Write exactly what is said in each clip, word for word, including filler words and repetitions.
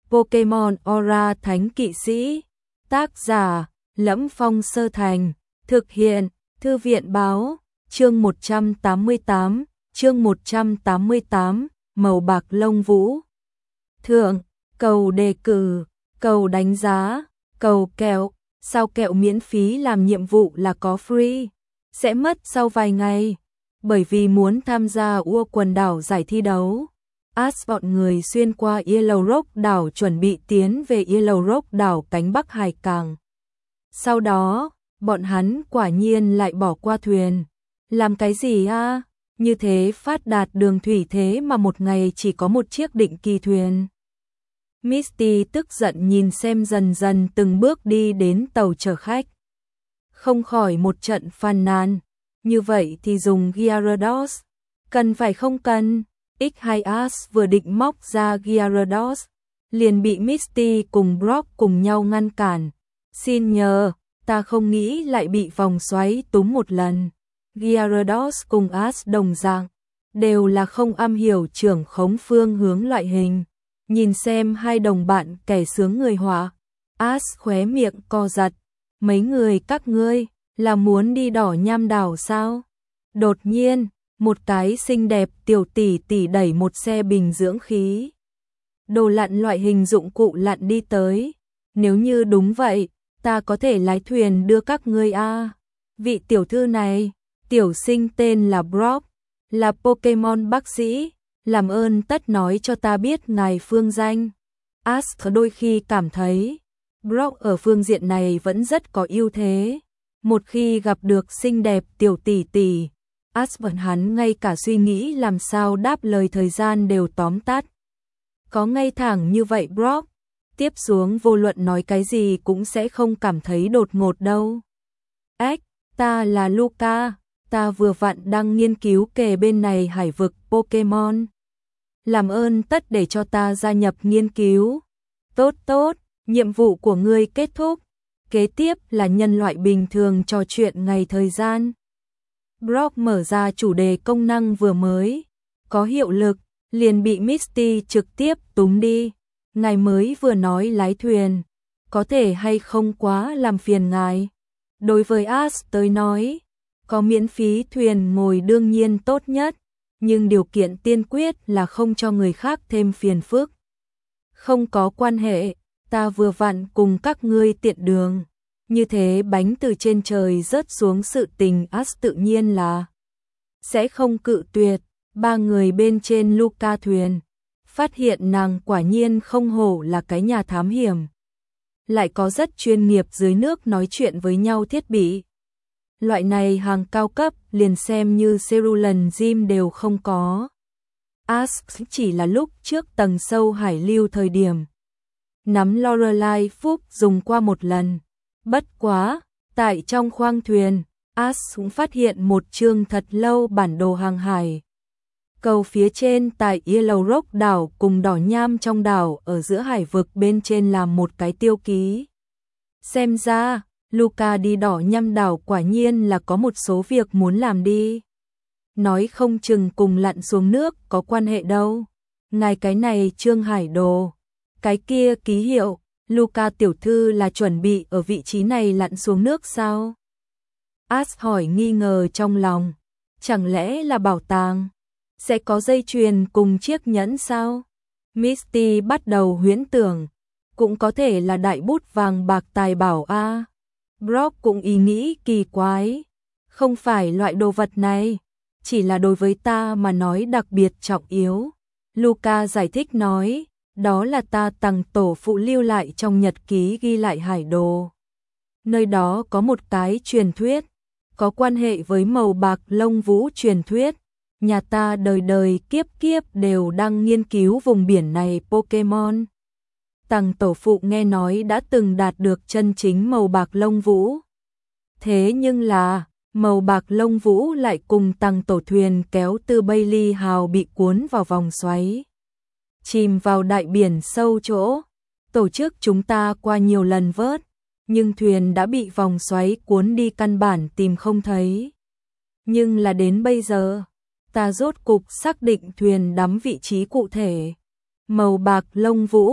Pokemon Aura Thánh Kỵ Sĩ. Tác giả: Lẫm Phong Sơ Thành. Thực hiện: Thư viện báo. Chương một trăm tám mươi tám, chương một trăm tám mươi tám, màu bạc lông vũ. Thượng, cầu đề cử, cầu đánh giá, cầu kẹo, sao kẹo miễn phí làm nhiệm vụ là có free, sẽ mất sau vài ngày. Bởi vì muốn tham gia ua quần đảo giải thi đấu, Ash bọn người xuyên qua Yellow Rock đảo chuẩn bị tiến về Yellow Rock đảo cánh Bắc hải cảng. Sau đó, bọn hắn quả nhiên lại bỏ qua thuyền. Làm cái gì a? Như thế phát đạt đường thủy thế mà một ngày chỉ có một chiếc định kỳ thuyền. Misty tức giận nhìn xem dần dần từng bước đi đến tàu chở khách. Không khỏi một trận phàn nàn. Như vậy thì dùng Gyarados. Cần phải không cần? X hai Ash vừa định móc ra Gyarados, liền bị Misty cùng Brock cùng nhau ngăn cản. Xin nhờ, ta không nghĩ lại bị vòng xoáy túm một lần. Gyarados cùng Ash đồng dạng, đều là không am hiểu trưởng khống phương hướng loại hình. Nhìn xem hai đồng bạn kẻ sướng người họa, Ash khóe miệng co giật. Mấy người các ngươi là muốn đi đỏ nham đảo sao? Đột nhiên, một cái xinh đẹp tiểu tỷ tỷ đẩy một xe bình dưỡng khí, đồ lặn loại hình dụng cụ lặn đi tới. Nếu như đúng vậy, ta có thể lái thuyền đưa các ngươi a. Vị tiểu thư này, tiểu sinh tên là Brock, là Pokemon bác sĩ, làm ơn tất nói cho ta biết ngài phương danh. Ash đôi khi cảm thấy Brock ở phương diện này vẫn rất có ưu thế. Một khi gặp được xinh đẹp tiểu tỷ tỷ, Ash vẫn hắn ngay cả suy nghĩ làm sao đáp lời thời gian đều tóm tắt. Có ngay thẳng như vậy Brock, tiếp xuống vô luận nói cái gì cũng sẽ không cảm thấy đột ngột đâu. Ếch, ta là Luca, ta vừa vặn đang nghiên cứu kề bên này hải vực Pokemon. Làm ơn tất để cho ta gia nhập nghiên cứu. Tốt tốt, nhiệm vụ của ngươi kết thúc. Kế tiếp là nhân loại bình thường trò chuyện ngày thời gian. Brock mở ra chủ đề công năng vừa mới có hiệu lực, liền bị Misty trực tiếp túm đi. Ngài mới vừa nói lái thuyền, có thể hay không quá làm phiền ngài. Đối với Ash tới nói, có miễn phí thuyền ngồi đương nhiên tốt nhất, nhưng điều kiện tiên quyết là không cho người khác thêm phiền phức. Không có quan hệ, ta vừa vặn cùng các ngươi tiện đường. Như thế bánh từ trên trời rớt xuống sự tình Ash tự nhiên là sẽ không cự tuyệt. Ba người bên trên Luca thuyền, phát hiện nàng quả nhiên không hổ là cái nhà thám hiểm. Lại có rất chuyên nghiệp dưới nước nói chuyện với nhau thiết bị. Loại này hàng cao cấp liền xem như Cerulean Gym đều không có. Ash chỉ là lúc trước tầng sâu hải lưu thời điểm nắm Lorelei Phúc dùng qua một lần. Bất quá, tại trong khoang thuyền, Ash cũng phát hiện một chương thật lâu bản đồ hàng hải. Cầu phía trên tại Yellow Rock đảo cùng đỏ nham trong đảo ở giữa hải vực bên trên là một cái tiêu ký. Xem ra, Luca đi đỏ nham đảo quả nhiên là có một số việc muốn làm đi. Nói không chừng cùng lặn xuống nước có quan hệ đâu. Ngài cái này chương hải đồ, cái kia ký hiệu, Luca tiểu thư là chuẩn bị ở vị trí này lặn xuống nước sao? Ash hỏi nghi ngờ trong lòng. Chẳng lẽ là bảo tàng? Sẽ có dây chuyền cùng chiếc nhẫn sao? Misty bắt đầu huyễn tưởng. Cũng có thể là đại bút vàng bạc tài bảo a. À. Brock cũng ý nghĩ kỳ quái. Không phải loại đồ vật này, chỉ là đối với ta mà nói đặc biệt trọng yếu. Luca giải thích nói, đó là ta tặng tổ phụ lưu lại trong nhật ký ghi lại hải đồ. Nơi đó có một cái truyền thuyết, có quan hệ với màu bạc lông vũ truyền thuyết. Nhà ta đời đời kiếp kiếp đều đang nghiên cứu vùng biển này Pokemon. Tằng tổ phụ nghe nói đã từng đạt được chân chính màu bạc lông vũ. Thế nhưng là, màu bạc lông vũ lại cùng tằng tổ thuyền kéo từ Bailey Hào bị cuốn vào vòng xoáy. Chìm vào đại biển sâu chỗ. Tổ chức chúng ta qua nhiều lần vớt, nhưng thuyền đã bị vòng xoáy cuốn đi căn bản tìm không thấy. Nhưng là đến bây giờ, ta rốt cục xác định thuyền đắm vị trí cụ thể. Màu bạc lông vũ,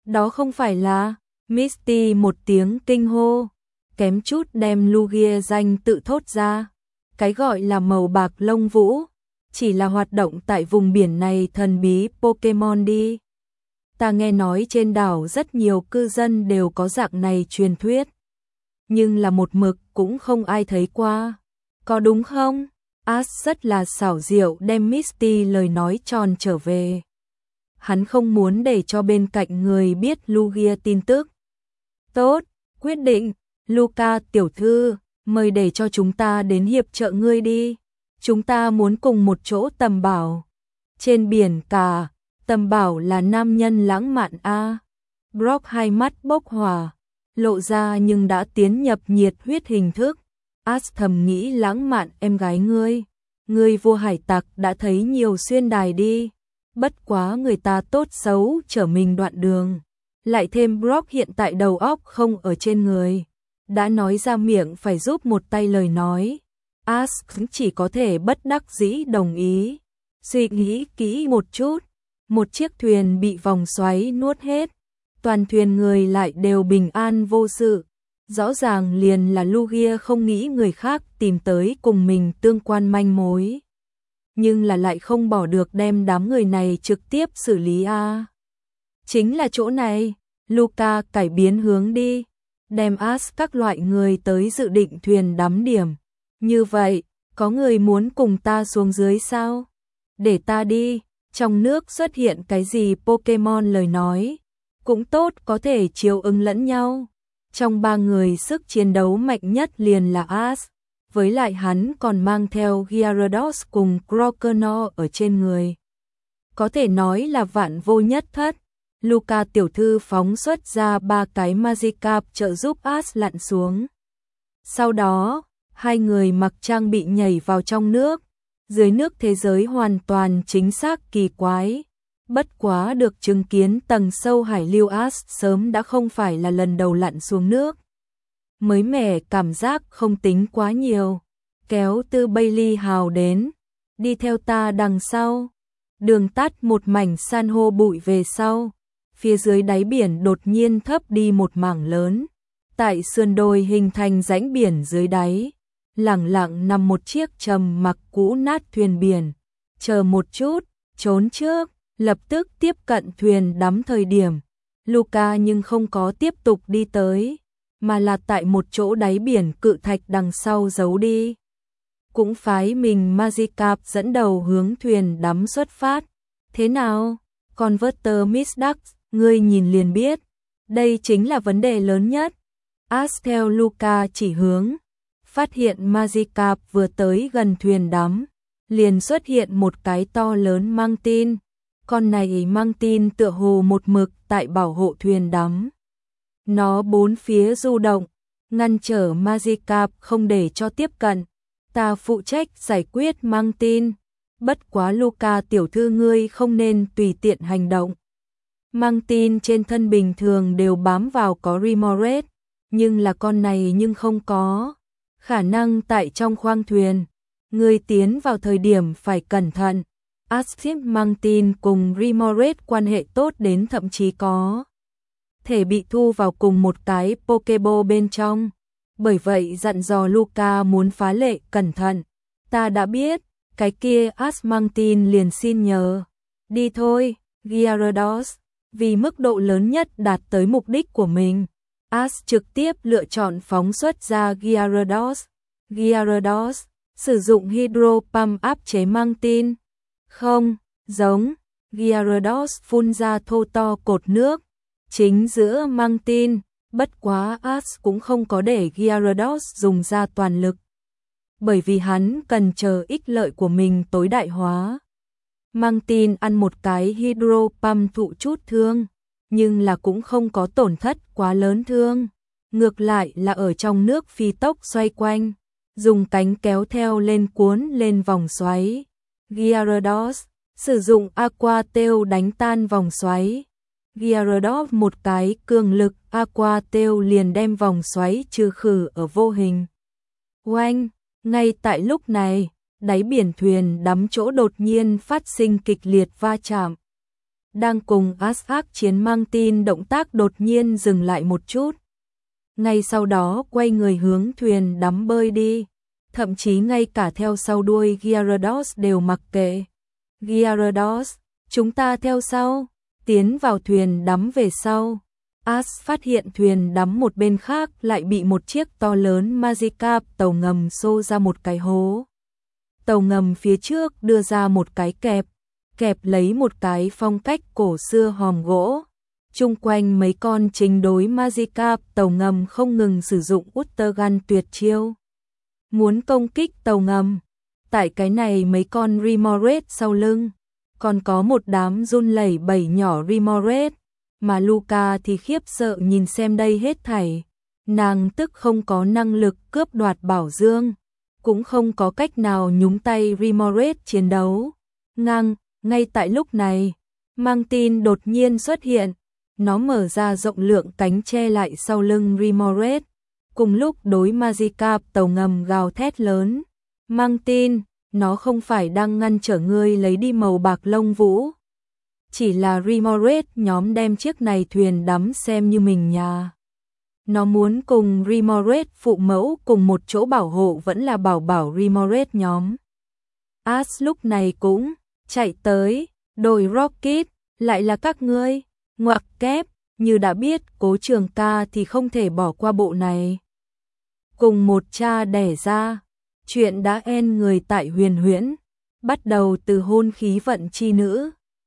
Đó không phải là... Misty một tiếng kinh hô, kém chút đem Lugia danh tự thốt ra. Cái gọi là màu bạc lông vũ, chỉ là hoạt động tại vùng biển này thần bí Pokemon đi. Ta nghe nói trên đảo rất nhiều cư dân đều có dạng này truyền thuyết. Nhưng là một mực cũng không ai thấy qua. Có đúng không? Ash rất là xảo diệu đem Misty lời nói tròn trở về. Hắn không muốn để cho bên cạnh người biết Lugia tin tức. Tốt, quyết định, Luca tiểu thư, mời để cho chúng ta đến hiệp trợ ngươi đi. Chúng ta muốn cùng một chỗ tầm bảo. Trên biển cả, tầm bảo là nam nhân lãng mạn a. Brock hai mắt bốc hỏa, lộ ra nhưng đã tiến nhập nhiệt huyết hình thức. Ash thầm nghĩ lãng mạn em gái ngươi. Ngươi vua hải tặc đã thấy nhiều xuyên đài đi. Bất quá người ta tốt xấu trở mình đoạn đường. Lại thêm Brock hiện tại đầu óc không ở trên người. Đã nói ra miệng phải giúp một tay lời nói. Ash chỉ có thể bất đắc dĩ đồng ý. Suy nghĩ kỹ một chút. Một chiếc thuyền bị vòng xoáy nuốt hết. Toàn thuyền người lại đều bình an vô sự. Rõ ràng liền là Lugia không nghĩ người khác tìm tới cùng mình tương quan manh mối. Nhưng là lại không bỏ được đem đám người này trực tiếp xử lý a. À. Chính là chỗ này, Luca cải biến hướng đi, đem Ash các loại người tới dự định thuyền đắm điểm. Như vậy, có người muốn cùng ta xuống dưới sao? Để ta đi, trong nước xuất hiện cái gì Pokemon lời nói, cũng tốt có thể chiếu ứng lẫn nhau. Trong ba người sức chiến đấu mạnh nhất liền là Ash, với lại hắn còn mang theo Gyarados cùng Croconaw ở trên người. Có thể nói là vạn vô nhất thất. Luca tiểu thư phóng xuất ra ba cái Magikarp trợ giúp Ash lặn xuống. Sau đó, hai người mặc trang bị nhảy vào trong nước. Dưới nước thế giới hoàn toàn chính xác kỳ quái. Bất quá được chứng kiến tầng sâu hải lưu Ash sớm đã không phải là lần đầu lặn xuống nước. Mới mẻ cảm giác không tính quá nhiều. Kéo Tư Bailey hào đến. Đi theo ta đằng sau. Đường tắt một mảnh san hô bụi về sau. Phía dưới đáy biển đột nhiên thấp đi một mảng lớn. Tại sườn đồi hình thành rãnh biển dưới đáy. Lẳng lặng nằm một chiếc trầm mặc cũ nát thuyền biển. Chờ một chút, trốn trước. Lập tức tiếp cận thuyền đắm thời điểm. Luca nhưng không có tiếp tục đi tới. Mà là tại một chỗ đáy biển cự thạch đằng sau giấu đi. Cũng phái mình Magikarp dẫn đầu hướng thuyền đắm xuất phát. Thế nào? Converter Miss Duck, ngươi nhìn liền biết. Đây chính là vấn đề lớn nhất. Ash theo Luca chỉ hướng. Phát hiện Magikarp vừa tới gần thuyền đắm. Liền xuất hiện một cái to lớn mang tin. Con này mang tin tựa hồ một mực tại bảo hộ thuyền đắm. Nó bốn phía du động, ngăn trở Magikarp không để cho tiếp cận. Ta phụ trách giải quyết mang tin. Bất quá Luca tiểu thư ngươi không nên tùy tiện hành động. Mang tin trên thân bình thường đều bám vào có Remoraid, nhưng là con này nhưng không có. Khả năng tại trong khoang thuyền. Ngươi tiến vào thời điểm phải cẩn thận. Ash mang tin cùng Remoraid quan hệ tốt đến thậm chí có thể bị thu vào cùng một cái Pokeball bên trong. Bởi vậy dặn dò Luca muốn phá lệ cẩn thận. Ta đã biết, cái kia Ash mang tin liền xin nhờ. Đi thôi, Gyarados. Vì mức độ lớn nhất đạt tới mục đích của mình, Ash trực tiếp lựa chọn phóng xuất ra Gyarados. Gyarados, sử dụng Hydro Pump áp chế mang tin. Không, giống, Gyarados phun ra thô to cột nước. Chính giữa mang tin, bất quá Ash cũng không có để Gyarados dùng ra toàn lực. Bởi vì hắn cần chờ ích lợi của mình tối đại hóa. Mang tin ăn một cái Hydro Pump thụ chút thương, nhưng là cũng không có tổn thất quá lớn thương. Ngược lại là ở trong nước phi tốc xoay quanh, dùng cánh kéo theo lên cuốn lên vòng xoáy. Gyarados sử dụng Aqua Tail đánh tan vòng xoáy. Gyarados một cái cường lực Aqua Tail liền đem vòng xoáy trừ khử ở vô hình. Oanh, ngay tại lúc này, đáy biển thuyền đắm chỗ đột nhiên phát sinh kịch liệt va chạm. đang cùng Asgard chiến mang tin động tác đột nhiên dừng lại một chút. Ngay sau đó quay người hướng thuyền đắm bơi đi, thậm chí ngay cả theo sau đuôi Gyarados đều mặc kệ. Gyarados, chúng ta theo sau, tiến vào thuyền đắm về sau. Ash phát hiện thuyền đắm một bên khác lại bị một chiếc to lớn Magikarp tàu ngầm xô ra một cái hố. Tàu ngầm phía trước đưa ra một cái kẹp, kẹp lấy một cái phong cách cổ xưa hòm gỗ. Chung quanh mấy con chính đối Magikarp tàu ngầm không ngừng sử dụng Ultragun tuyệt chiêu, muốn công kích tàu ngầm. Tại cái này mấy con Remoraid sau lưng, còn có một đám run lẩy bẩy nhỏ Remoraid, mà Luca thì khiếp sợ nhìn xem đây hết thảy. Nàng tức không có năng lực cướp đoạt bảo dương, cũng không có cách nào nhúng tay Remoraid chiến đấu. Ngang, ngay tại lúc này, mang tin đột nhiên xuất hiện, nó mở ra rộng lượng cánh che lại sau lưng Remoraid, cùng lúc đối Magikarp tàu ngầm gào thét lớn. Mang tin, nó không phải đang ngăn trở ngươi lấy đi màu bạc lông vũ. Chỉ là Remoraid nhóm đem chiếc này thuyền đắm xem như mình nhà. Nó muốn cùng Remoraid phụ mẫu cùng một chỗ bảo hộ vẫn là bảo bảo Remoraid nhóm. Ash lúc này cũng chạy tới, đồi Rocket, lại là các ngươi, ngoặc kép, như đã biết Cố Trường Ca thì không thể bỏ qua bộ này. Cùng một cha đẻ ra, chuyện đã en người tại huyền huyễn, bắt đầu từ hôn khí vận chi nữ.